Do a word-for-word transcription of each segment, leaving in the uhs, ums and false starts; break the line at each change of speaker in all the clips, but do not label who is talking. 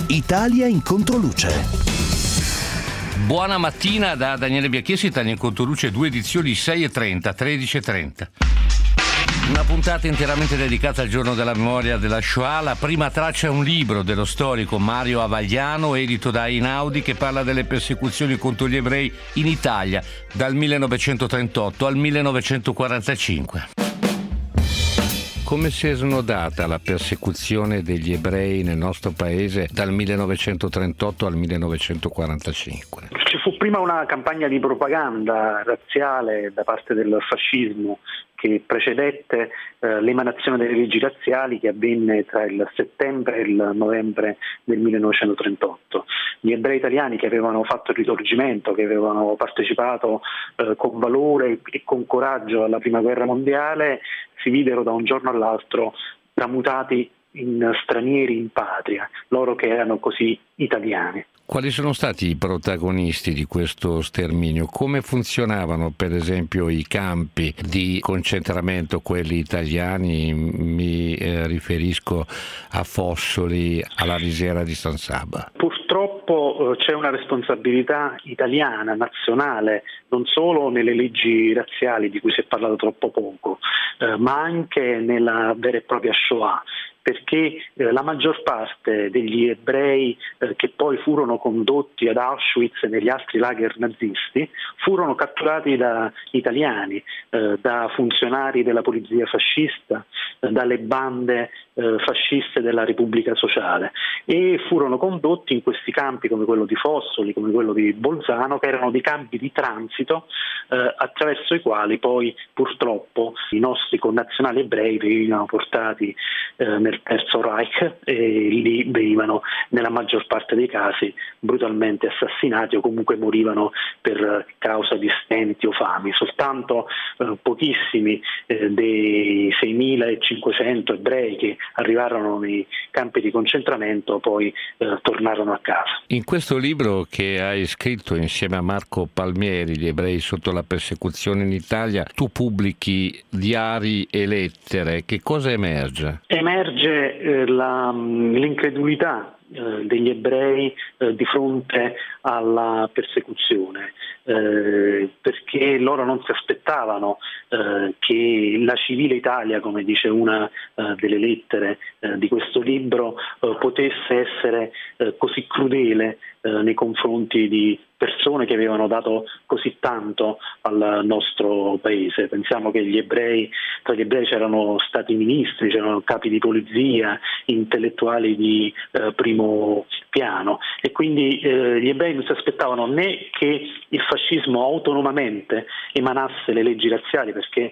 Italia in controluce.
Buona mattina da Daniele Biacchiesi, Italia in controluce, due edizioni, sei e trenta, tredici e trenta. Una puntata interamente dedicata al giorno della memoria della Shoah. La prima traccia è un libro dello storico Mario Avagliano, edito da Einaudi, che parla delle persecuzioni contro gli ebrei in Italia dal millenovecentotrentotto al millenovecentoquarantacinque. Come si è snodata la persecuzione degli ebrei nel nostro paese dal millenovecentotrentotto al millenovecentoquarantacinque?
Ci fu prima una campagna di propaganda razziale da parte del fascismo che precedette eh, l'emanazione delle leggi razziali, che avvenne tra il settembre e il novembre del millenovecentotrentotto. Gli ebrei italiani che avevano fatto il risorgimento, che avevano partecipato eh, con valore e con coraggio alla prima guerra mondiale, si videro da un giorno all'altro tramutati in stranieri in patria, loro che erano così italiani.
Quali sono stati i protagonisti di questo sterminio? Come funzionavano, per esempio, i campi di concentramento, quelli italiani? Mi eh, riferisco a Fossoli, alla Risiera di San Saba.
Purtroppo eh, c'è una responsabilità italiana, nazionale, non solo nelle leggi razziali di cui si è parlato troppo poco, eh, ma anche nella vera e propria Shoah. Perché eh, la maggior parte degli ebrei eh, che poi furono condotti ad Auschwitz e negli altri lager nazisti furono catturati da italiani, eh, da funzionari della polizia fascista, eh, dalle bande eh, fasciste della Repubblica Sociale, e furono condotti in questi campi come quello di Fossoli, come quello di Bolzano, che erano dei campi di transito eh, attraverso i quali poi purtroppo i nostri connazionali ebrei venivano portati eh, nel Terzo Reich e lì venivano nella maggior parte dei casi brutalmente assassinati o comunque morivano per causa di stenti o fami. Soltanto eh, pochissimi eh, dei seimilacinquecento ebrei che arrivarono nei campi di concentramento poi eh, tornarono a casa.
In questo libro che hai scritto insieme a Marco Palmieri, Gli ebrei sotto la persecuzione in Italia, tu pubblichi diari e lettere. Che cosa emerge?
Emerge eh, la, l'incredulità eh, degli ebrei eh, di fronte alla persecuzione, eh, perché loro non si aspettavano eh, che la civile Italia, come dice una eh, delle lettere eh, di questo libro, eh, potesse essere eh, così crudele eh, nei confronti di persone che avevano dato così tanto al nostro paese. Pensiamo che gli ebrei, tra gli ebrei c'erano stati ministri, c'erano capi di polizia, intellettuali di eh, primo piano, e quindi eh, gli ebrei non si aspettavano né che il fascismo autonomamente emanasse le leggi razziali, perché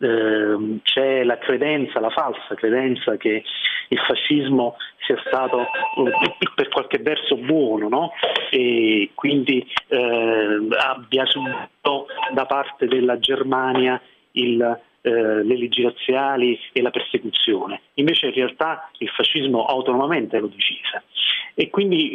eh, c'è la credenza, la falsa credenza che il fascismo sia stato eh, per qualche verso buono, no? E quindi eh, abbia subito da parte della Germania il, eh, le leggi razziali e la persecuzione. Invece in realtà il fascismo autonomamente lo decise. E quindi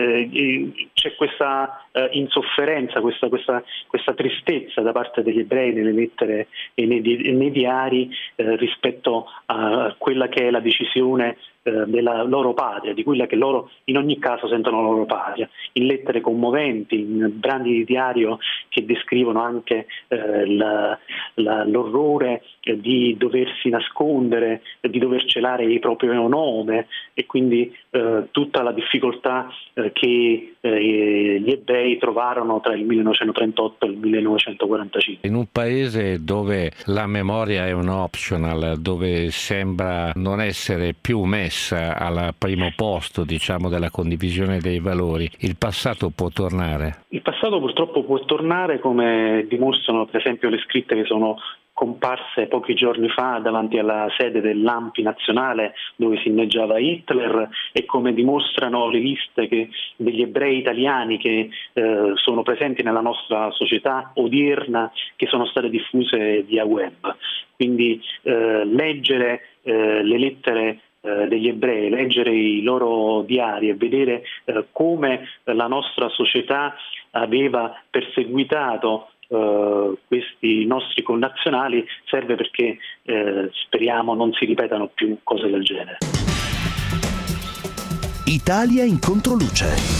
eh, c'è questa eh, insofferenza, questa, questa, questa tristezza da parte degli ebrei nelle lettere e nei, nei diari eh, rispetto a quella che è la decisione eh, della loro patria, di quella che loro in ogni caso sentono la loro patria, in lettere commoventi, in brani di diario che descrivono anche eh, la, la, l'orrore eh, di doversi nascondere, eh, di dover celare il proprio nome, e quindi eh, tutta la difficoltà eh, che eh, gli ebrei trovarono tra il millenovecentotrentotto e il millenovecentoquarantacinque.
In un paese dove la memoria è un optional, dove sembra non essere più messa al primo posto, diciamo, della condivisione dei valori, il passato può tornare?
Il passato purtroppo può tornare, come dimostrano per esempio le scritte che sono comparse pochi giorni fa davanti alla sede dell'A N P I nazionale dove si inneggiava Hitler, e come dimostrano le liste che, degli ebrei italiani che eh, sono presenti nella nostra società odierna, che sono state diffuse via web. Quindi eh, leggere eh, le lettere eh, degli ebrei, leggere i loro diari e vedere eh, come la nostra società aveva perseguitato Uh, questi nostri connazionali serve perché uh, speriamo non si ripetano più cose del genere.
Italia in controluce.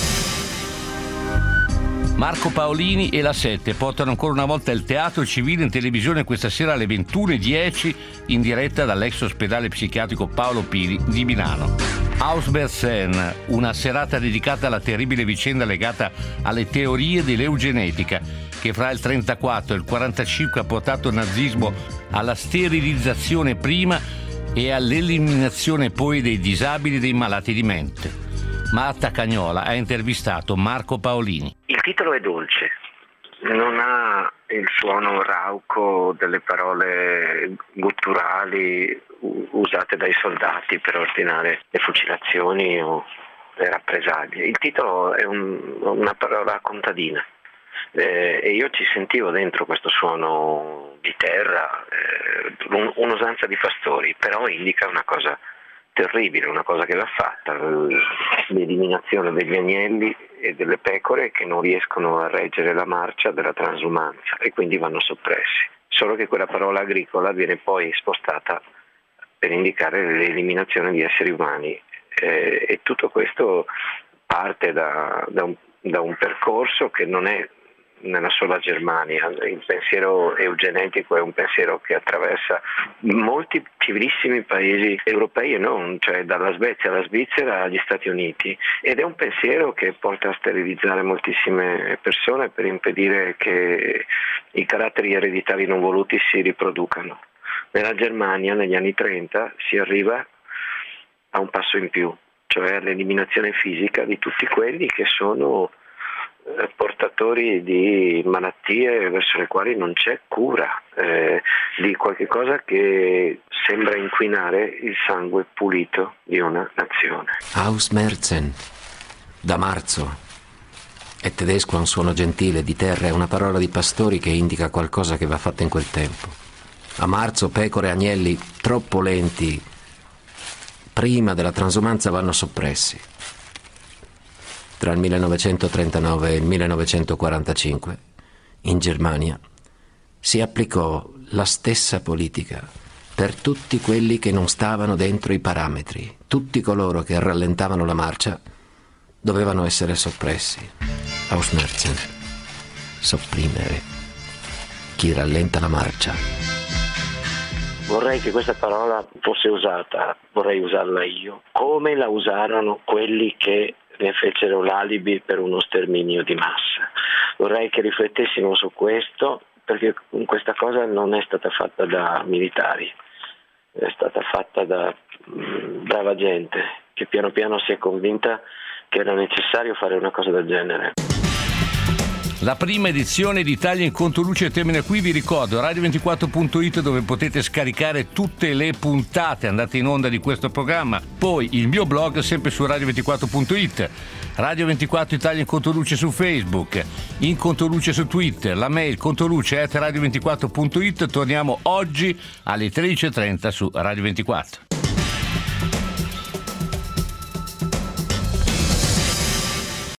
Marco Paolini e la Sette portano ancora una volta il teatro civile in televisione questa sera alle ventuno e dieci in diretta dall'ex ospedale psichiatrico Paolo Pili di Milano. Ausbersen, una serata dedicata alla terribile vicenda legata alle teorie dell'eugenetica che fra il trentaquattro e il quarantacinque ha portato il nazismo alla sterilizzazione prima e all'eliminazione poi dei disabili e dei malati di mente. Marta Cagnola ha intervistato Marco Paolini.
Il titolo è dolce, non ha il suono rauco delle parole gutturali usate dai soldati per ordinare le fucilazioni o le rappresaglie. Il titolo è un, una parola contadina eh, e io ci sentivo dentro questo suono di terra, eh, un, un'usanza di pastori, però indica una cosa terribile, una cosa che va fatta, l'eliminazione degli agnelli e delle pecore che non riescono a reggere la marcia della transumanza e quindi vanno soppressi. Solo che quella parola agricola viene poi spostata per indicare l'eliminazione di esseri umani eh, e tutto questo parte da, da, un, da un percorso che non è nella sola Germania. Il pensiero eugenetico è un pensiero che attraversa molti civilissimi paesi europei e non, cioè dalla Svezia alla Svizzera agli Stati Uniti, ed è un pensiero che porta a sterilizzare moltissime persone per impedire che i caratteri ereditari non voluti si riproducano. Nella Germania negli anni trenta si arriva a un passo in più, cioè all'eliminazione fisica di tutti quelli che sono portatori di malattie verso le quali non c'è cura, eh, di qualche cosa che sembra inquinare il sangue pulito di una nazione.
Ausmerzen, da marzo. È tedesco, ha un suono gentile, di terra, è una parola di pastori che indica qualcosa che va fatto in quel tempo. A marzo pecore e agnelli troppo lenti prima della transumanza vanno soppressi. Tra il millenovecentotrentanove e il millenovecentoquarantacinque, in Germania, si applicò la stessa politica per tutti quelli che non stavano dentro i parametri. Tutti coloro che rallentavano la marcia dovevano essere soppressi. Ausmerzen, sopprimere chi rallenta la marcia.
Vorrei che questa parola fosse usata, vorrei usarla io, come la usarono quelli che ne fecero l'alibi per uno sterminio di massa. Vorrei che riflettessimo su questo, perché questa cosa non è stata fatta da militari, è stata fatta da mh, brava gente che piano piano si è convinta che era necessario fare una cosa del genere.
La prima edizione di Italia in Controluce termina qui. Vi ricordo radio ventiquattro punto it, dove potete scaricare tutte le puntate andate in onda di questo programma. Poi il mio blog sempre su radio ventiquattro punto it, Radio ventiquattro Italia in Controluce su Facebook, in Controluce su Twitter, la mail controluce at radio ventiquattro punto it. Torniamo oggi alle tredici e trenta su Radio ventiquattro.